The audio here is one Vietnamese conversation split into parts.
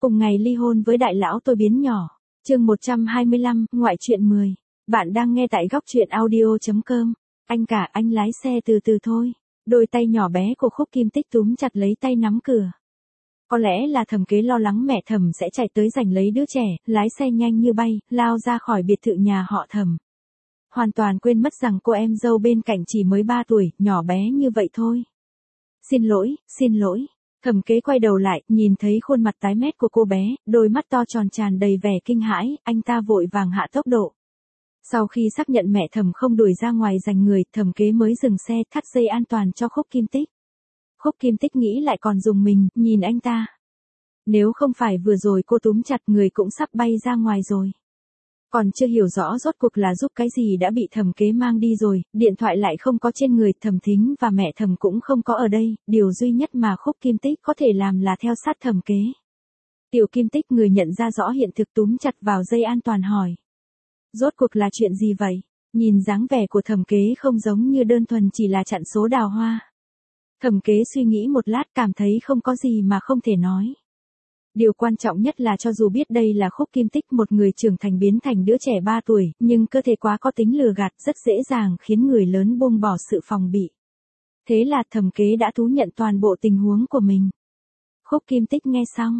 Cùng ngày ly hôn với đại lão tôi biến nhỏ. Chương 125, ngoại truyện 10. Bạn đang nghe tại góc truyện audio.com. Anh cả, anh lái xe từ từ thôi. Đôi tay nhỏ bé của Khúc Kim Tích túm chặt lấy tay nắm cửa. Có lẽ là Thẩm Kế lo lắng mẹ Thẩm sẽ chạy tới giành lấy đứa trẻ, lái xe nhanh như bay, lao ra khỏi biệt thự nhà họ Thẩm. Hoàn toàn quên mất rằng cô em dâu bên cạnh chỉ mới 3 tuổi, nhỏ bé như vậy thôi. Xin lỗi. Thẩm Kế quay đầu lại, nhìn thấy khuôn mặt tái mét của cô bé, đôi mắt to tròn tràn đầy vẻ kinh hãi, anh ta vội vàng hạ tốc độ. Sau khi xác nhận mẹ Thẩm không đuổi ra ngoài giành người, Thẩm Kế mới dừng xe, thắt dây an toàn cho Khúc Kim Tích. Khúc Kim Tích nghĩ lại còn dùng mình, nhìn anh ta. Nếu không phải vừa rồi cô túm chặt người cũng sắp bay ra ngoài rồi. Còn chưa hiểu rõ rốt cuộc là giúp cái gì đã bị Thẩm Kế mang đi rồi, điện thoại lại không có trên người, Thẩm Thính và mẹ Thẩm cũng không có ở đây, điều duy nhất mà Khúc Kim Tích có thể làm là theo sát Thẩm Kế. Tiểu Kim Tích người nhận ra rõ hiện thực túm chặt vào dây an toàn hỏi. Rốt cuộc là chuyện gì vậy? Nhìn dáng vẻ của Thẩm Kế không giống như đơn thuần chỉ là chặn số đào hoa. Thẩm Kế suy nghĩ một lát cảm thấy không có gì mà không thể nói. Điều quan trọng nhất là cho dù biết đây là Khúc Kim Tích một người trưởng thành biến thành đứa trẻ 3 tuổi, nhưng cơ thể quá có tính lừa gạt rất dễ dàng khiến người lớn buông bỏ sự phòng bị. Thế là Thẩm Kế đã thú nhận toàn bộ tình huống của mình. Khúc Kim Tích nghe xong.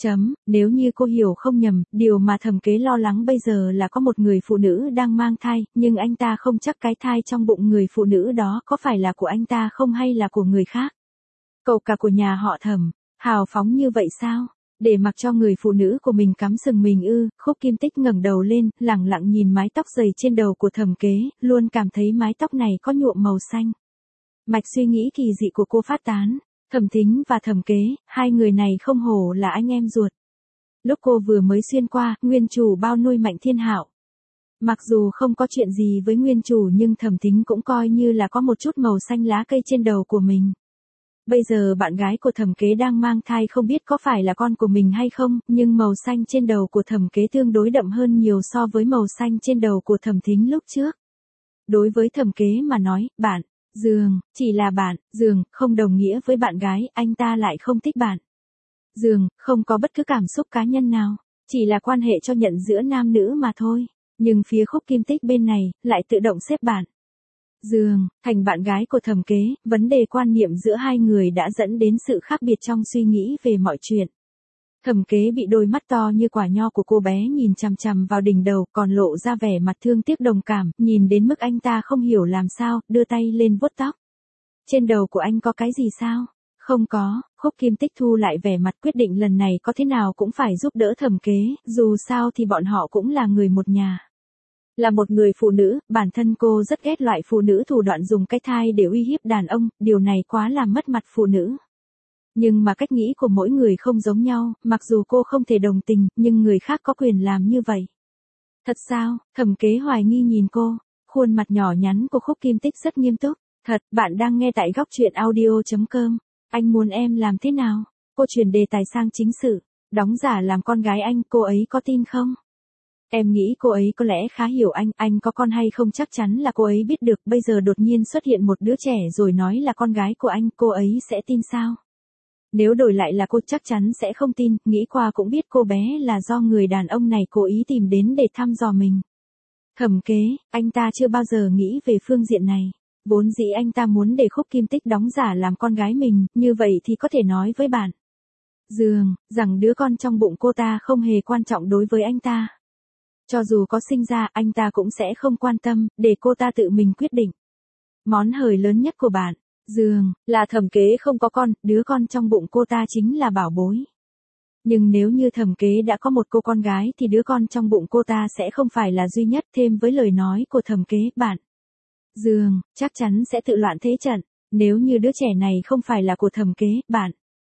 Nếu như cô hiểu không nhầm, điều mà Thẩm Kế lo lắng bây giờ là có một người phụ nữ đang mang thai, nhưng anh ta không chắc cái thai trong bụng người phụ nữ đó có phải là của anh ta không hay là của người khác. Cậu cả của nhà họ Thẩm, hào phóng như vậy sao? Để mặc cho người phụ nữ của mình cắm sừng mình ư? Khúc Kim Tích ngẩng đầu lên, lẳng lặng nhìn mái tóc dày trên đầu của Thẩm Kế, luôn cảm thấy mái tóc này có nhuộm màu xanh. Mạch suy nghĩ kỳ dị của cô phát tán. Thẩm Thính và Thẩm Kế, hai người này không hổ là anh em ruột. Lúc cô vừa mới xuyên qua, nguyên chủ bao nuôi Mạnh Thiên Hạo. Mặc dù không có chuyện gì với nguyên chủ nhưng Thẩm Thính cũng coi như là có một chút màu xanh lá cây trên đầu của mình. Bây giờ bạn gái của Thẩm Kế đang mang thai không biết có phải là con của mình hay không, nhưng màu xanh trên đầu của Thẩm Kế tương đối đậm hơn nhiều so với màu xanh trên đầu của Thẩm Thính lúc trước. Đối với Thẩm Kế mà nói, bạn giường, chỉ là bạn giường, không đồng nghĩa với bạn gái, anh ta lại không thích bạn giường, không có bất cứ cảm xúc cá nhân nào, chỉ là quan hệ cho nhận giữa nam nữ mà thôi. Nhưng phía Khúc Kim Tích bên này, lại tự động xếp bạn giường thành bạn gái của Thẩm Kế, vấn đề quan niệm giữa hai người đã dẫn đến sự khác biệt trong suy nghĩ về mọi chuyện. Thẩm Kế bị đôi mắt to như quả nho của cô bé nhìn chằm chằm vào đỉnh đầu, còn lộ ra vẻ mặt thương tiếc đồng cảm, nhìn đến mức anh ta không hiểu làm sao, đưa tay lên vuốt tóc. Trên đầu của anh có cái gì sao? Không có. Khúc Kim Tích thu lại vẻ mặt, quyết định lần này có thế nào cũng phải giúp đỡ Thẩm Kế, dù sao thì bọn họ cũng là người một nhà. Là một người phụ nữ, bản thân cô rất ghét loại phụ nữ thủ đoạn dùng cái thai để uy hiếp đàn ông, điều này quá làm mất mặt phụ nữ. Nhưng mà cách nghĩ của mỗi người không giống nhau, mặc dù cô không thể đồng tình, nhưng người khác có quyền làm như vậy. Thật sao? Thẩm Kế hoài nghi nhìn cô, khuôn mặt nhỏ nhắn của Khúc Kim Tích rất nghiêm túc. Thật, bạn đang nghe tại góc truyện audio.com. Anh muốn em làm thế nào? Cô chuyển đề tài sang chính sự. Đóng giả làm con gái anh, cô ấy có tin không? Em nghĩ cô ấy có lẽ khá hiểu anh có con hay không chắc chắn là cô ấy biết được, bây giờ đột nhiên xuất hiện một đứa trẻ rồi nói là con gái của anh, cô ấy sẽ tin sao? Nếu đổi lại là cô chắc chắn sẽ không tin, nghĩ qua cũng biết cô bé là do người đàn ông này cố ý tìm đến để thăm dò mình. Thẩm Kế, anh ta chưa bao giờ nghĩ về phương diện này. Vốn dĩ anh ta muốn để Khúc Kim Tích đóng giả làm con gái mình, như vậy thì có thể nói với bạn giường, rằng đứa con trong bụng cô ta không hề quan trọng đối với anh ta. Cho dù có sinh ra, anh ta cũng sẽ không quan tâm, để cô ta tự mình quyết định. Món hời lớn nhất của bạn giường là Thẩm Kế không có con, đứa con trong bụng cô ta chính là bảo bối. Nhưng nếu như Thẩm Kế đã có một cô con gái thì đứa con trong bụng cô ta sẽ không phải là duy nhất, thêm với lời nói của Thẩm Kế, bạn giường chắc chắn sẽ tự loạn thế trận. Nếu như đứa trẻ này không phải là của Thẩm Kế, bạn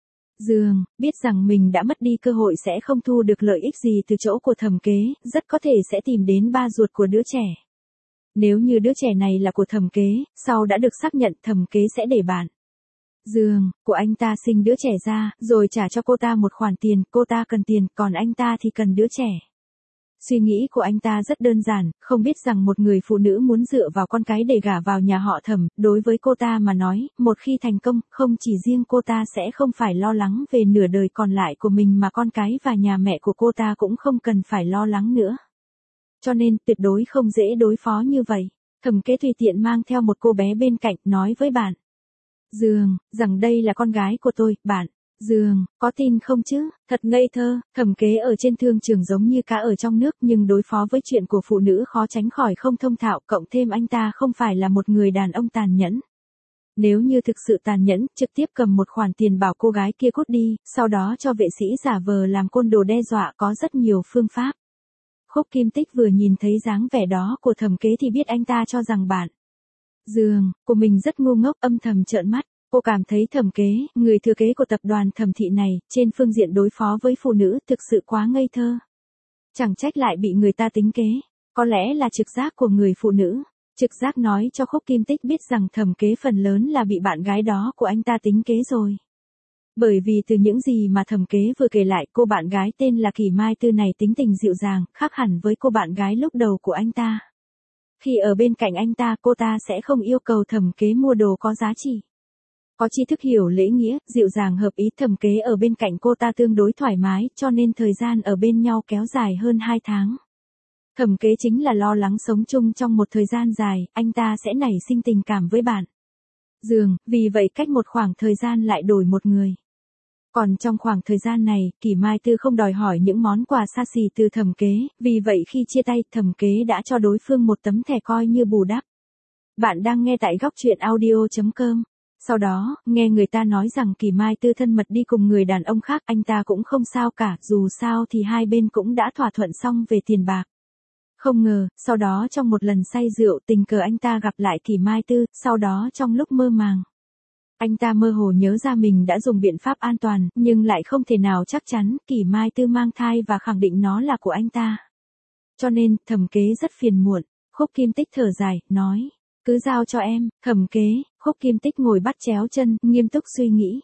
giường biết rằng mình đã mất đi cơ hội sẽ không thu được lợi ích gì từ chỗ của Thẩm Kế, rất có thể sẽ tìm đến ba ruột của đứa trẻ. Nếu như đứa trẻ này là của Thẩm Kế, sau đã được xác nhận, Thẩm Kế sẽ để bạn giường của anh ta sinh đứa trẻ ra, rồi trả cho cô ta một khoản tiền, cô ta cần tiền, còn anh ta thì cần đứa trẻ. Suy nghĩ của anh ta rất đơn giản, không biết rằng một người phụ nữ muốn dựa vào con cái để gả vào nhà họ Thẩm, đối với cô ta mà nói, một khi thành công, không chỉ riêng cô ta sẽ không phải lo lắng về nửa đời còn lại của mình mà con cái và nhà mẹ của cô ta cũng không cần phải lo lắng nữa. Cho nên, tuyệt đối không dễ đối phó như vậy. Thẩm Kế tùy tiện mang theo một cô bé bên cạnh, nói với bạn Dương, rằng đây là con gái của tôi, bạn Dương, có tin không chứ? Thật ngây thơ, Thẩm Kế ở trên thương trường giống như cá ở trong nước nhưng đối phó với chuyện của phụ nữ khó tránh khỏi không thông thạo, cộng thêm anh ta không phải là một người đàn ông tàn nhẫn. Nếu như thực sự tàn nhẫn, trực tiếp cầm một khoản tiền bảo cô gái kia cút đi, sau đó cho vệ sĩ giả vờ làm côn đồ đe dọa có rất nhiều phương pháp. Khúc Kim Tích vừa nhìn thấy dáng vẻ đó của Thẩm Kế thì biết anh ta cho rằng bạn Dương của mình rất ngu ngốc, âm thầm trợn mắt. Cô cảm thấy Thẩm Kế, người thừa kế của tập đoàn Thẩm thị này, trên phương diện đối phó với phụ nữ thực sự quá ngây thơ. Chẳng trách lại bị người ta tính kế, có lẽ là trực giác của người phụ nữ. Trực giác nói cho Khúc Kim Tích biết rằng Thẩm Kế phần lớn là bị bạn gái đó của anh ta tính kế rồi. Bởi vì từ những gì mà Thẩm Kế vừa kể lại, cô bạn gái tên là Kỷ Mai Tư này tính tình dịu dàng, khác hẳn với cô bạn gái lúc đầu của anh ta. Khi ở bên cạnh anh ta, cô ta sẽ không yêu cầu Thẩm Kế mua đồ có giá trị. Có tri thức, hiểu lễ nghĩa, dịu dàng hợp ý. Thẩm Kế ở bên cạnh cô ta tương đối thoải mái, cho nên thời gian ở bên nhau kéo dài hơn 2 tháng. Thẩm Kế chính là lo lắng sống chung trong một thời gian dài, anh ta sẽ nảy sinh tình cảm với bạn Dương, vì vậy cách một khoảng thời gian lại đổi một người. Còn trong khoảng thời gian này, Kỷ Mai Tư không đòi hỏi những món quà xa xỉ từ Thẩm Kế, vì vậy khi chia tay, Thẩm Kế đã cho đối phương một tấm thẻ coi như bù đắp. Bạn đang nghe tại góc truyện audio.com. Sau đó, nghe người ta nói rằng Kỷ Mai Tư thân mật đi cùng người đàn ông khác, anh ta cũng không sao cả, dù sao thì hai bên cũng đã thỏa thuận xong về tiền bạc. Không ngờ, sau đó trong một lần say rượu, tình cờ anh ta gặp lại Kỷ Mai Tư, sau đó trong lúc mơ màng, anh ta mơ hồ nhớ ra mình đã dùng biện pháp an toàn, nhưng lại không thể nào chắc chắn, Kỷ Mai Tư mang thai và khẳng định nó là của anh ta. Cho nên, Thẩm Kế rất phiền muộn. Khúc Kim Tích thở dài, nói, cứ giao cho em. Thẩm Kế. Khúc Kim Tích ngồi bắt chéo chân, nghiêm túc suy nghĩ.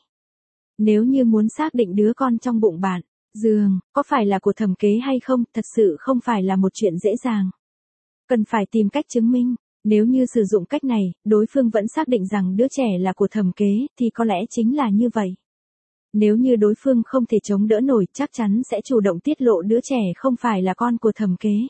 Nếu như muốn xác định đứa con trong bụng bạn Dương, có phải là của Thẩm Kế hay không, thật sự không phải là một chuyện dễ dàng. Cần phải tìm cách chứng minh. Nếu như sử dụng cách này, đối phương vẫn xác định rằng đứa trẻ là của Thẩm Kế, thì có lẽ chính là như vậy. Nếu như đối phương không thể chống đỡ nổi, chắc chắn sẽ chủ động tiết lộ đứa trẻ không phải là con của Thẩm Kế.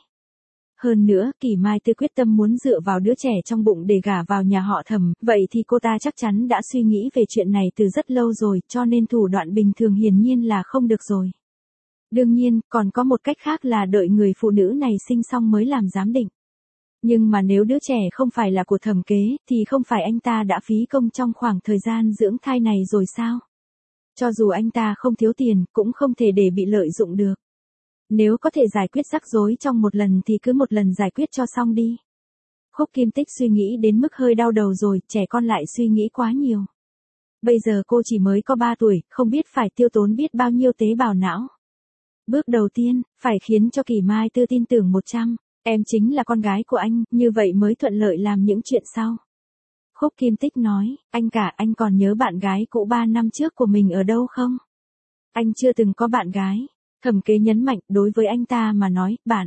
Hơn nữa, Kỷ Mai Tư quyết tâm muốn dựa vào đứa trẻ trong bụng để gả vào nhà họ Thẩm, vậy thì cô ta chắc chắn đã suy nghĩ về chuyện này từ rất lâu rồi, cho nên thủ đoạn bình thường hiển nhiên là không được rồi. Đương nhiên, còn có một cách khác là đợi người phụ nữ này sinh xong mới làm giám định. Nhưng mà nếu đứa trẻ không phải là của Thẩm Kế, thì không phải anh ta đã phí công trong khoảng thời gian dưỡng thai này rồi sao? Cho dù anh ta không thiếu tiền, cũng không thể để bị lợi dụng được. Nếu có thể giải quyết rắc rối trong một lần thì cứ một lần giải quyết cho xong đi. Khúc Kim Tích suy nghĩ đến mức hơi đau đầu rồi, trẻ con lại suy nghĩ quá nhiều. Bây giờ cô chỉ mới có 3 tuổi, không biết phải tiêu tốn biết bao nhiêu tế bào não. Bước đầu tiên, phải khiến cho Kỷ Mai Tư tin tưởng 100, em chính là con gái của anh, như vậy mới thuận lợi làm những chuyện sau. Khúc Kim Tích nói, anh còn nhớ bạn gái cũ 3 năm trước của mình ở đâu không? Anh chưa từng có bạn gái. Thẩm Kế nhấn mạnh, đối với anh ta mà nói, bạn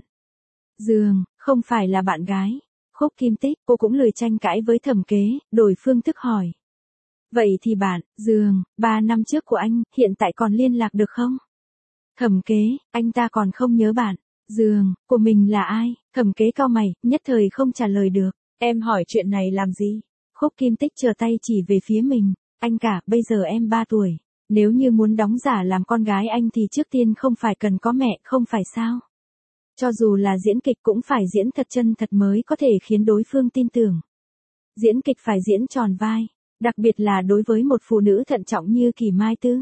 Dương, không phải là bạn gái. Khúc Kim Tích, cô cũng lười tranh cãi với Thẩm Kế, đổi phương thức hỏi. Vậy thì bạn Dương, 3 năm trước của anh, hiện tại còn liên lạc được không? Thẩm Kế, anh ta còn không nhớ bạn Dương, của mình là ai? Thẩm Kế cau mày, nhất thời không trả lời được. Em hỏi chuyện này làm gì? Khúc Kim Tích giơ tay chỉ về phía mình. Anh cả, bây giờ em 3 tuổi. Nếu như muốn đóng giả làm con gái anh thì trước tiên không phải cần có mẹ, không phải sao? Cho dù là diễn kịch cũng phải diễn thật chân thật mới có thể khiến đối phương tin tưởng. Diễn kịch phải diễn tròn vai, đặc biệt là đối với một phụ nữ thận trọng như Kỷ Mai Tư.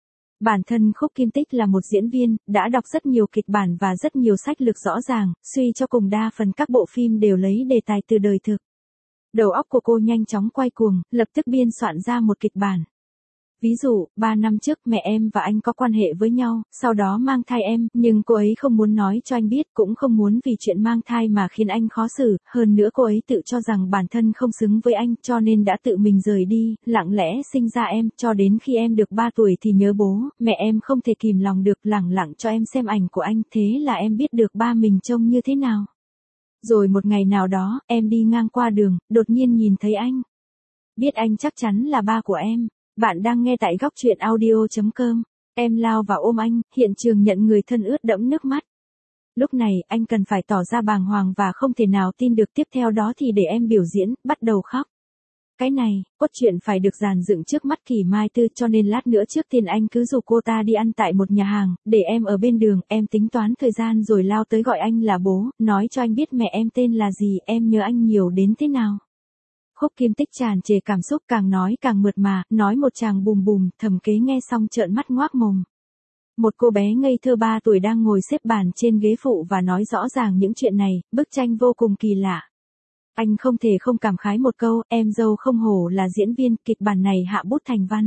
Bản thân Khúc Kim Tích là một diễn viên, đã đọc rất nhiều kịch bản và rất nhiều sách lược rõ ràng, suy cho cùng đa phần các bộ phim đều lấy đề tài từ đời thực. Đầu óc của cô nhanh chóng quay cuồng, lập tức biên soạn ra một kịch bản. Ví dụ, 3 năm trước mẹ em và anh có quan hệ với nhau, sau đó mang thai em, nhưng cô ấy không muốn nói cho anh biết, cũng không muốn vì chuyện mang thai mà khiến anh khó xử, hơn nữa cô ấy tự cho rằng bản thân không xứng với anh, cho nên đã tự mình rời đi, lặng lẽ sinh ra em, cho đến khi em được 3 tuổi thì nhớ bố, mẹ em không thể kìm lòng được, lẳng lặng cho em xem ảnh của anh, thế là em biết được ba mình trông như thế nào. Rồi một ngày nào đó, em đi ngang qua đường, đột nhiên nhìn thấy anh. Biết anh chắc chắn là ba của em. Bạn đang nghe tại góc truyện audio.com. Em lao vào ôm anh, hiện trường nhận người thân ướt đẫm nước mắt. Lúc này, anh cần phải tỏ ra bàng hoàng và không thể nào tin được, tiếp theo đó thì để em biểu diễn, bắt đầu khóc. Cái này, cốt truyện phải được dàn dựng trước mắt Kỷ Mai Tư, cho nên lát nữa trước tiên anh cứ rủ cô ta đi ăn tại một nhà hàng, để em ở bên đường, em tính toán thời gian rồi lao tới gọi anh là bố, nói cho anh biết mẹ em tên là gì, em nhớ anh nhiều đến thế nào. Khúc Kim Tích tràn trề cảm xúc, càng nói càng mượt mà, nói một tràng bùm bùm, Thẩm Kế nghe xong trợn mắt ngoác mồm. Một cô bé ngây thơ 3 tuổi đang ngồi xếp bàn trên ghế phụ và nói rõ ràng những chuyện này, bức tranh vô cùng kỳ lạ. Anh không thể không cảm khái một câu, em dâu không hổ là diễn viên, kịch bản này hạ bút thành văn.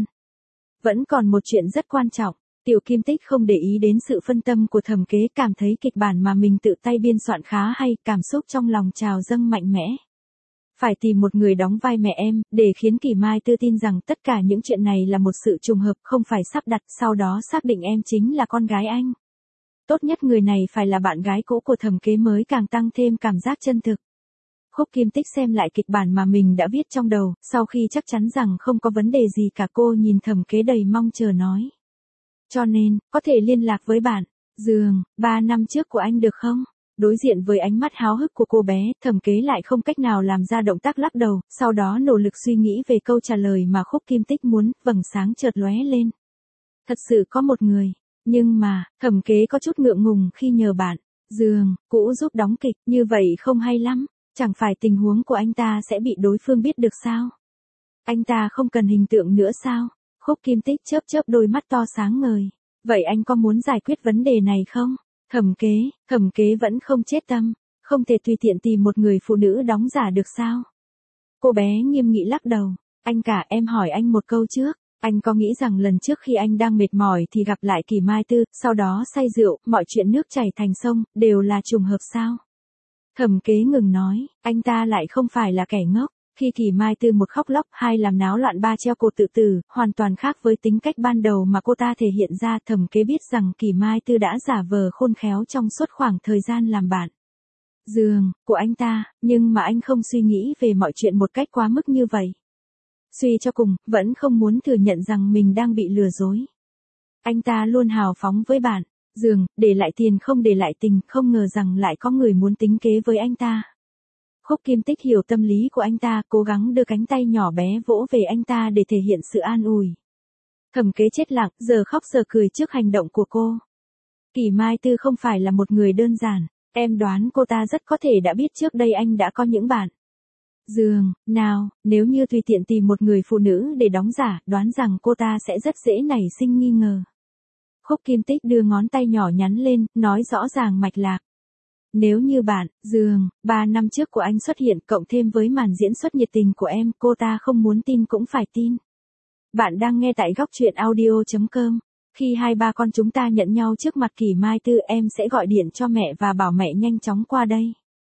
Vẫn còn một chuyện rất quan trọng, Tiểu Kim Tích không để ý đến sự phân tâm của Thẩm Kế, cảm thấy kịch bản mà mình tự tay biên soạn khá hay, cảm xúc trong lòng trào dâng mạnh mẽ. Phải tìm một người đóng vai mẹ em, để khiến Kỷ Mai Tư tin rằng tất cả những chuyện này là một sự trùng hợp, không phải sắp đặt, sau đó xác định em chính là con gái anh. Tốt nhất người này phải là bạn gái cũ của Thẩm Kế mới càng tăng thêm cảm giác chân thực. Khúc Kim Tích xem lại kịch bản mà mình đã viết trong đầu, sau khi chắc chắn rằng không có vấn đề gì cả, cô nhìn Thẩm Kế đầy mong chờ nói. Cho nên, có thể liên lạc với bạn, giường, 3 năm trước của anh được không? Đối diện với ánh mắt háo hức của cô bé, Thẩm Kế lại không cách nào làm ra động tác lắc đầu, sau đó nỗ lực suy nghĩ về câu trả lời mà Khúc Kim Tích muốn, vầng sáng chợt lóe lên. Thật sự có một người, nhưng mà, Thẩm Kế có chút ngượng ngùng khi nhờ bạn, giường, cũ giúp đóng kịch, như vậy không hay lắm, chẳng phải tình huống của anh ta sẽ bị đối phương biết được sao? Anh ta không cần hình tượng nữa sao? Khúc Kim Tích chớp chớp đôi mắt to sáng ngời. Vậy anh có muốn giải quyết vấn đề này không? Thẩm Kế vẫn không chết tâm, không thể tùy tiện tìm một người phụ nữ đóng giả được sao? Cô bé nghiêm nghị lắc đầu, anh cả, em hỏi anh một câu trước, anh có nghĩ rằng lần trước khi anh đang mệt mỏi thì gặp lại Kỷ Mai Tư, sau đó say rượu, mọi chuyện nước chảy thành sông, đều là trùng hợp sao? Thẩm Kế ngừng nói, anh ta lại không phải là kẻ ngốc. Khi Kỷ Mai Tư một khóc lóc, hai làm náo loạn, ba treo cổ tự tử, hoàn toàn khác với tính cách ban đầu mà cô ta thể hiện ra. Thẩm Kế biết rằng Kỷ Mai Tư đã giả vờ khôn khéo trong suốt khoảng thời gian làm bạn giường của anh ta, nhưng mà anh không suy nghĩ về mọi chuyện một cách quá mức như vậy. Suy cho cùng, vẫn không muốn thừa nhận rằng mình đang bị lừa dối. Anh ta luôn hào phóng với bạn giường, để lại tiền không để lại tình, không ngờ rằng lại có người muốn tính kế với anh ta. Khúc Kim Tích hiểu tâm lý của anh ta, cố gắng đưa cánh tay nhỏ bé vỗ về anh ta để thể hiện sự an ủi. Thẩm Kế chết lặng, giờ khóc giờ cười trước hành động của cô. Kỷ Mai Tư không phải là một người đơn giản, em đoán cô ta rất có thể đã biết trước đây anh đã có những bạn giường nào, nếu như tùy tiện tìm một người phụ nữ để đóng giả, đoán rằng cô ta sẽ rất dễ nảy sinh nghi ngờ. Khúc Kim Tích đưa ngón tay nhỏ nhắn lên, nói rõ ràng mạch lạc. Nếu như bạn giường 3 năm trước của anh xuất hiện, cộng thêm với màn diễn xuất nhiệt tình của em, cô ta không muốn tin cũng phải tin. Bạn đang nghe tại góc truyện audio.com. Khi hai ba con chúng ta nhận nhau trước mặt Kỷ Mai Tư, em sẽ gọi điện cho mẹ và bảo mẹ nhanh chóng qua đây.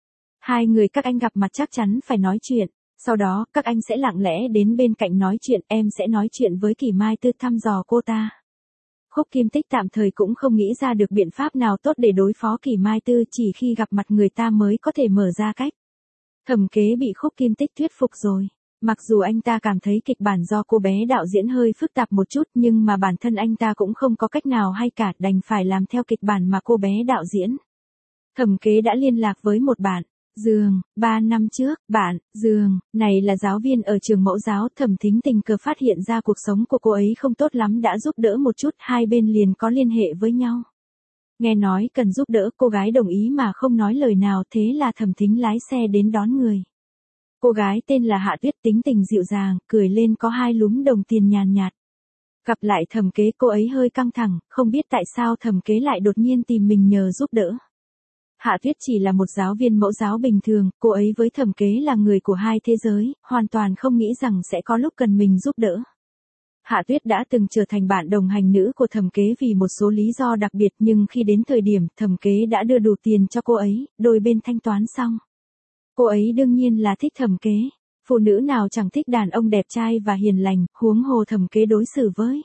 Hai người các anh gặp mặt chắc chắn phải nói chuyện. Sau đó, các anh sẽ lặng lẽ đến bên cạnh nói chuyện, em sẽ nói chuyện với Kỷ Mai Tư thăm dò cô ta. Khúc Kim Tích tạm thời cũng không nghĩ ra được biện pháp nào tốt để đối phó Kỷ Mai Tư, chỉ khi gặp mặt người ta mới có thể mở ra cách. Thẩm Kế bị Khúc Kim Tích thuyết phục rồi. Mặc dù anh ta cảm thấy kịch bản do cô bé đạo diễn hơi phức tạp một chút, nhưng mà bản thân anh ta cũng không có cách nào hay cả, đành phải làm theo kịch bản mà cô bé đạo diễn. Thẩm Kế đã liên lạc với một bạn giường 3 năm trước, bạn giường này là giáo viên ở trường mẫu giáo. Thẩm Thính tình cờ phát hiện ra cuộc sống của cô ấy không tốt lắm, đã giúp đỡ một chút, hai bên liền có liên hệ với nhau. Nghe nói cần giúp đỡ, cô gái đồng ý mà không nói lời nào, thế là Thẩm Thính lái xe đến đón người. Cô gái tên là Hạ Tuyết, tính tình dịu dàng, cười lên có hai lúm đồng tiền nhàn nhạt. Gặp lại Thẩm Kế, cô ấy hơi căng thẳng, không biết tại sao Thẩm Kế lại đột nhiên tìm mình nhờ giúp đỡ. Hạ Tuyết chỉ là một giáo viên mẫu giáo bình thường, cô ấy với Thẩm Kế là người của hai thế giới, hoàn toàn không nghĩ rằng sẽ có lúc cần mình giúp đỡ. Hạ Tuyết đã từng trở thành bạn đồng hành nữ của Thẩm Kế vì một số lý do đặc biệt, nhưng khi đến thời điểm Thẩm Kế đã đưa đủ tiền cho cô ấy, đôi bên thanh toán xong. Cô ấy đương nhiên là thích Thẩm Kế. Phụ nữ nào chẳng thích đàn ông đẹp trai và hiền lành, huống hồ Thẩm Kế đối xử với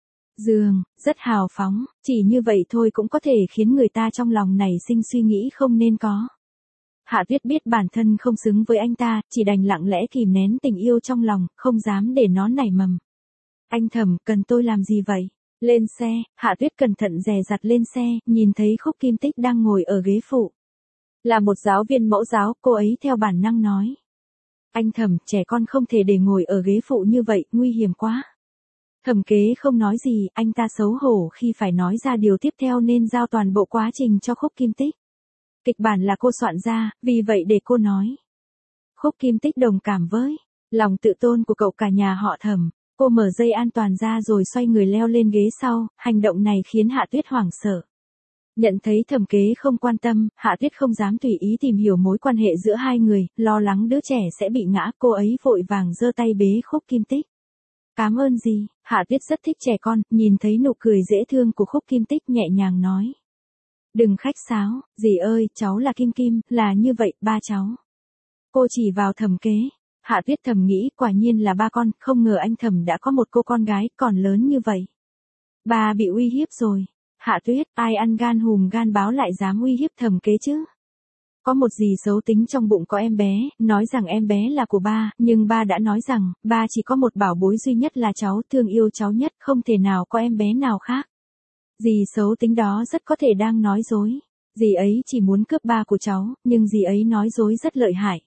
giường rất hào phóng, chỉ như vậy thôi cũng có thể khiến người ta trong lòng nảy sinh suy nghĩ không nên có. Hạ Tuyết biết bản thân không xứng với anh ta, chỉ đành lặng lẽ kìm nén tình yêu trong lòng, không dám để nó nảy mầm. Anh Thẩm, cần tôi làm gì vậy? Lên xe, Hạ Tuyết cẩn thận dè dặt lên xe, nhìn thấy Khúc Kim Tích đang ngồi ở ghế phụ. Là một giáo viên mẫu giáo, cô ấy theo bản năng nói. Anh Thẩm, trẻ con không thể để ngồi ở ghế phụ như vậy, nguy hiểm quá. Thẩm Kế không nói gì, anh ta xấu hổ khi phải nói ra điều tiếp theo nên giao toàn bộ quá trình cho Khúc Kim Tích. Kịch bản là cô soạn ra, vì vậy để cô nói. Khúc Kim Tích đồng cảm với lòng tự tôn của cậu cả nhà họ Thẩm. Cô mở dây an toàn ra rồi xoay người leo lên ghế sau, hành động này khiến Hạ Tuyết hoảng sợ. Nhận thấy Thẩm Kế không quan tâm, Hạ Tuyết không dám tùy ý tìm hiểu mối quan hệ giữa hai người, lo lắng đứa trẻ sẽ bị ngã, cô ấy vội vàng giơ tay bế Khúc Kim Tích. Cảm ơn dì, Hạ Tuyết rất thích trẻ con, nhìn thấy nụ cười dễ thương của Khúc Kim Tích nhẹ nhàng nói. Đừng khách sáo, dì ơi, cháu là Kim Kim, là như vậy, ba cháu. Cô chỉ vào Thẩm Kế. Hạ Tuyết thầm nghĩ, quả nhiên là ba con, không ngờ anh Thẩm đã có một cô con gái, còn lớn như vậy. Bà bị uy hiếp rồi. Hạ Tuyết, ai ăn gan hùm gan báo lại dám uy hiếp Thẩm Kế chứ? Có một dì xấu tính trong bụng có em bé, nói rằng em bé là của ba, nhưng ba đã nói rằng, ba chỉ có một bảo bối duy nhất là cháu, thương yêu cháu nhất, không thể nào có em bé nào khác. Dì xấu tính đó rất có thể đang nói dối. Dì ấy chỉ muốn cướp ba của cháu, nhưng dì ấy nói dối rất lợi hại.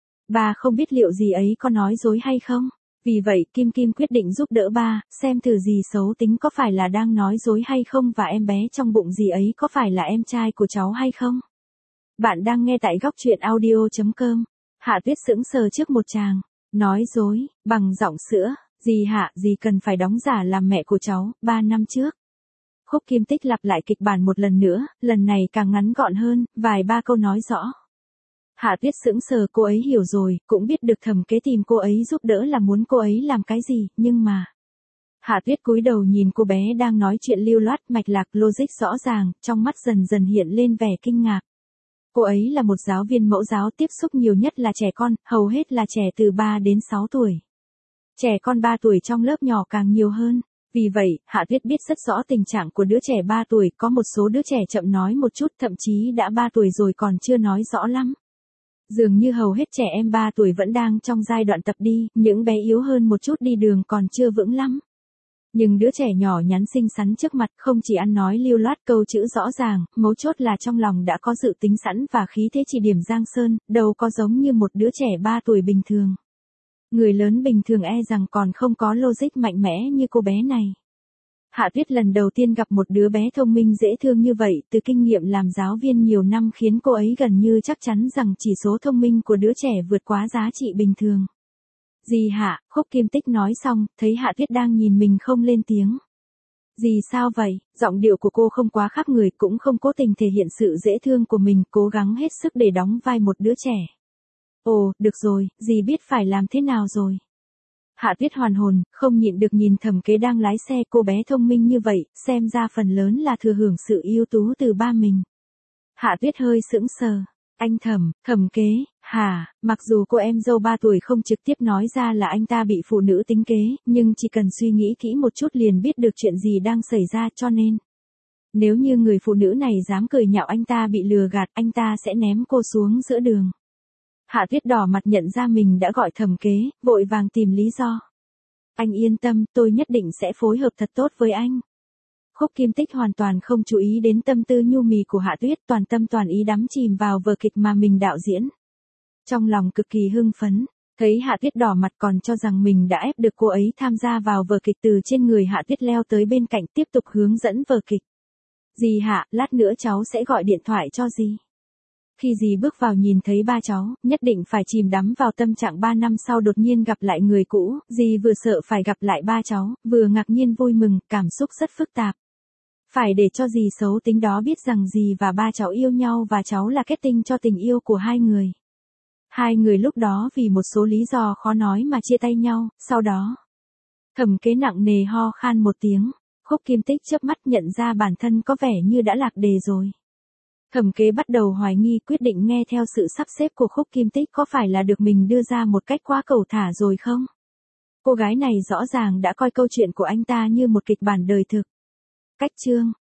Ba không biết liệu dì ấy có nói dối hay không. Vì vậy Kim Kim quyết định giúp đỡ ba, xem thử dì xấu tính có phải là đang nói dối hay không và em bé trong bụng dì ấy có phải là em trai của cháu hay không. Bạn đang nghe tại góc truyện audio.com. Hạ Tuyết sững sờ trước một chàng. Nói dối, bằng giọng sữa. Dì Hạ, dì cần phải đóng giả làm mẹ của cháu, 3 năm trước. Khúc Kim Tích lặp lại kịch bản một lần nữa, lần này càng ngắn gọn hơn, vài ba câu nói rõ. Hạ Tuyết sững sờ, cô ấy hiểu rồi, cũng biết được Thẩm Kế tìm cô ấy giúp đỡ là muốn cô ấy làm cái gì, nhưng mà. Hạ Tuyết cúi đầu nhìn cô bé đang nói chuyện lưu loát, mạch lạc, logic rõ ràng, trong mắt dần dần hiện lên vẻ kinh ngạc. Cô ấy là một giáo viên mẫu giáo, tiếp xúc nhiều nhất là trẻ con, hầu hết là trẻ từ 3 đến 6 tuổi. Trẻ con 3 tuổi trong lớp nhỏ càng nhiều hơn. Vì vậy, Hạ Tuyết biết rất rõ tình trạng của đứa trẻ 3 tuổi, có một số đứa trẻ chậm nói một chút, thậm chí đã 3 tuổi rồi còn chưa nói rõ lắm. Dường như hầu hết trẻ em 3 tuổi vẫn đang trong giai đoạn tập đi, những bé yếu hơn một chút đi đường còn chưa vững lắm. Nhưng đứa trẻ nhỏ nhắn xinh xắn trước mặt không chỉ ăn nói lưu loát câu chữ rõ ràng, mấu chốt là trong lòng đã có dự tính sẵn và khí thế chỉ điểm giang sơn, đâu có giống như một đứa trẻ 3 tuổi bình thường. Người lớn bình thường e rằng còn không có logic mạnh mẽ như cô bé này. Hạ Tuyết lần đầu tiên gặp một đứa bé thông minh dễ thương như vậy, từ kinh nghiệm làm giáo viên nhiều năm khiến cô ấy gần như chắc chắn rằng chỉ số thông minh của đứa trẻ vượt quá giá trị bình thường. Dì Hạ, Khúc Kim Tích nói xong, thấy Hạ Tuyết đang nhìn mình không lên tiếng. Dì sao vậy? Giọng điệu của cô không quá khác người, cũng không cố tình thể hiện sự dễ thương của mình, cố gắng hết sức để đóng vai một đứa trẻ. Ồ, được rồi, dì biết phải làm thế nào rồi. Hạ Tuyết hoàn hồn, không nhịn được nhìn Thẩm Kế đang lái xe, cô bé thông minh như vậy, xem ra phần lớn là thừa hưởng sự ưu tú từ ba mình. Hạ Tuyết hơi sững sờ. Anh Thẩm Kế, hả, mặc dù cô em dâu 3 tuổi không trực tiếp nói ra là anh ta bị phụ nữ tính kế, nhưng chỉ cần suy nghĩ kỹ một chút liền biết được chuyện gì đang xảy ra, cho nên. Nếu như người phụ nữ này dám cười nhạo anh ta bị lừa gạt, anh ta sẽ ném cô xuống giữa đường. Hạ Tuyết đỏ mặt nhận ra mình đã gọi Thẩm Kế, vội vàng tìm lý do. Anh yên tâm, tôi nhất định sẽ phối hợp thật tốt với anh. Khúc Kim Tích hoàn toàn không chú ý đến tâm tư nhu mì của Hạ Tuyết, toàn tâm toàn ý đắm chìm vào vở kịch mà mình đạo diễn. Trong lòng cực kỳ hưng phấn, thấy Hạ Tuyết đỏ mặt còn cho rằng mình đã ép được cô ấy tham gia vào vở kịch, từ trên người Hạ Tuyết leo tới bên cạnh tiếp tục hướng dẫn vở kịch. Dì Hạ, lát nữa cháu sẽ gọi điện thoại cho dì. Khi dì bước vào nhìn thấy ba cháu, nhất định phải chìm đắm vào tâm trạng 3 năm sau đột nhiên gặp lại người cũ, dì vừa sợ phải gặp lại ba cháu, vừa ngạc nhiên vui mừng, cảm xúc rất phức tạp. Phải để cho dì xấu tính đó biết rằng dì và ba cháu yêu nhau và cháu là kết tinh cho tình yêu của hai người. Hai người lúc đó vì một số lý do khó nói mà chia tay nhau, sau đó. Thẩm kế nặng nề ho khan một tiếng, Khúc Kim Tích chớp mắt nhận ra bản thân có vẻ như đã lạc đề rồi. Thẩm kế bắt đầu hoài nghi quyết định nghe theo sự sắp xếp của Khúc Kim Tích có phải là được mình đưa ra một cách quá cẩu thả rồi không? Cô gái này rõ ràng đã coi câu chuyện của anh ta như một kịch bản đời thực. Cách chương